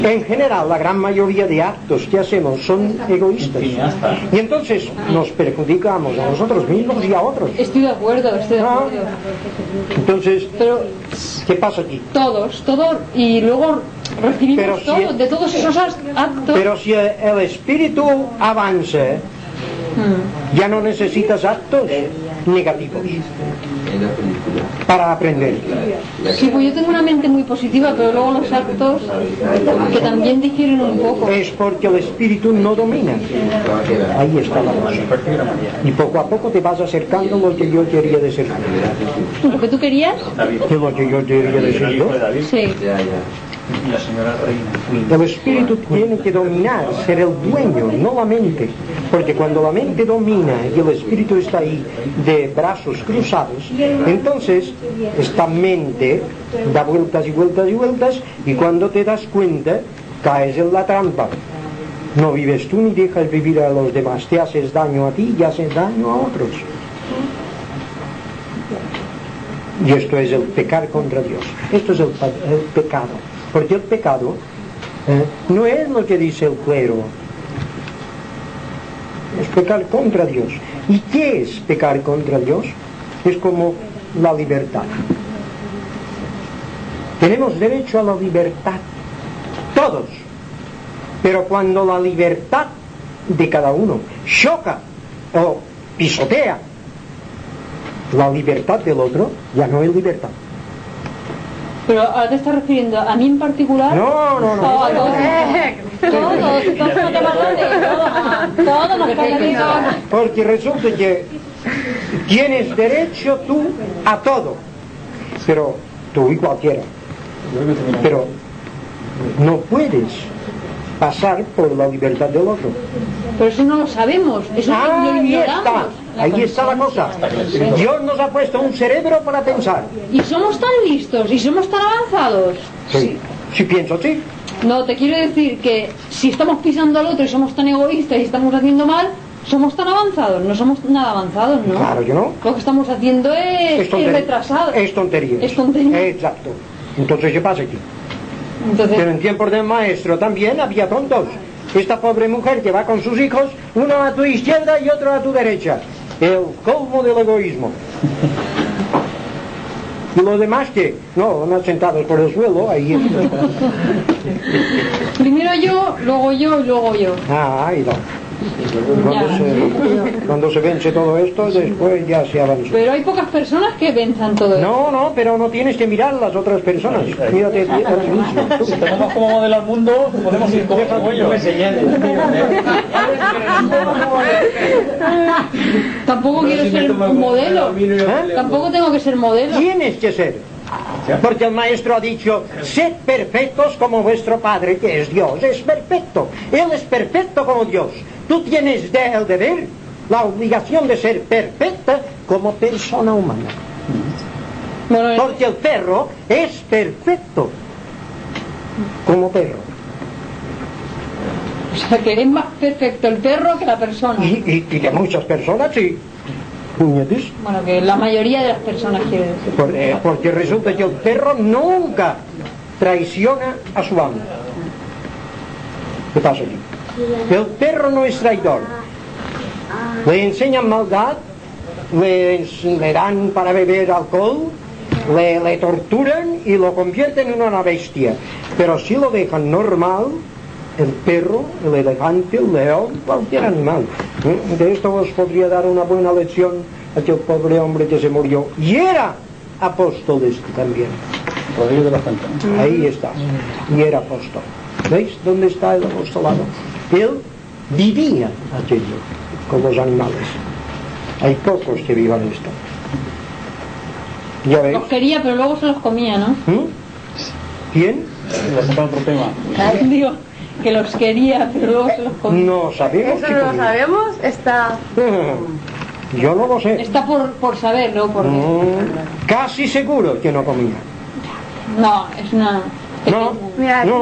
En general, la gran mayoría de actos que hacemos son egoístas. Y entonces nos perjudicamos a nosotros mismos y a otros. Estoy de acuerdo, estoy de acuerdo. Entonces, pero ¿qué pasa aquí? Todos, y luego recibimos todo, de todos esos actos. Pero si el espíritu avanza, ya no necesitas actos negativos para aprender. Sí, pues yo tengo una mente muy positiva, pero luego los actos que también difieren un poco. Es porque el espíritu no domina. Ahí está la cosa. Y poco a poco te vas acercando a lo que yo quería de ser. ¿Lo que tú querías? ¿Qué es lo que yo quería de ser yo? Sí. La señora Reina. El espíritu tiene que dominar, ser el dueño, no la mente. Porque cuando la mente domina y el espíritu está ahí de brazos cruzados, entonces esta mente da vueltas y vueltas y vueltas, y cuando te das cuenta caes en la trampa. No vives tú ni dejas vivir a los demás, te haces daño a ti y haces daño a otros. Y esto es el pecar contra Dios. Esto es el pecado. Porque el pecado no es lo que dice el clero, es pecar contra Dios. ¿Y qué es pecar contra Dios? Es como la libertad. Tenemos derecho a la libertad, todos. Pero cuando la libertad de cada uno choca o pisotea la libertad del otro, ya no es libertad. Pero ahora te estás refiriendo a mí en particular. No. A todos. Porque resulta que tienes derecho tú a todo, pero tú y cualquiera. Pero no puedes pasar por la libertad del otro. Pero eso no lo sabemos, eso lo ignoramos. Ahí está la cosa. Dios nos ha puesto un cerebro para pensar. Y somos tan listos y somos tan avanzados. Sí, pienso, sí. No, te quiero decir que si estamos pisando al otro y somos tan egoístas y estamos haciendo mal, somos tan avanzados. No somos nada avanzados, ¿no? Claro que no. Lo que estamos haciendo es retrasado. Es tontería. Es tontería. Exacto. Entonces, ¿qué pasa aquí? Entonces, pero en tiempos del maestro también había tontos. Esta pobre mujer que va con sus hijos, uno a tu izquierda y otro a tu derecha. El colmo del egoísmo. Y los demás que no, van sentados por el suelo, ahí está. Primero yo, luego yo y luego yo. Ahí va. Cuando se vence todo esto, después ya se avanza. Pero hay pocas personas que venzan todo esto. No, pero no tienes que mirar las otras personas. Mírate a ti mismo. Si tenemos como modelo al mundo, podemos ir con el cuello. Tampoco quiero ser un modelo. Tampoco tengo que ser modelo. Tienes que ser. Porque el maestro ha dicho: sed perfectos como vuestro Padre que es Dios. Es perfecto. Él es perfecto como Dios. Tú tienes el deber, la obligación de ser perfecta como persona humana. Porque el perro es perfecto como perro. O sea, que es más perfecto el perro que la persona. Y de muchas personas, sí. ¿Puñetes? Bueno, que la mayoría de las personas quiere decir. Porque resulta que el perro nunca traiciona a su amo. ¿Qué pasa aquí? El perro no es traidor. Le enseñan maldad, le dan para beber alcohol, le torturan y lo convierten en una bestia. Pero si lo dejan normal, el perro, el elefante, el león, cualquier animal. De esto os podría dar una buena lección a aquel pobre hombre que se murió. Y era apóstol este también. Rodrigo de la Fuente. Ahí está. Y era apóstol. ¿Veis dónde está el apostolado? Él vivía aquello con los animales. Hay pocos que vivan esto. ¿Ya veis? Los quería, pero luego se los comía, ¿no? ¿Quién? Otro tema. Digo, que los quería, pero luego se los comía. No sabemos. Eso no lo sabemos, está... Yo no lo sé. Está por saber, ¿no? Por Casi seguro que no comía. No, es una... No, Mira, no.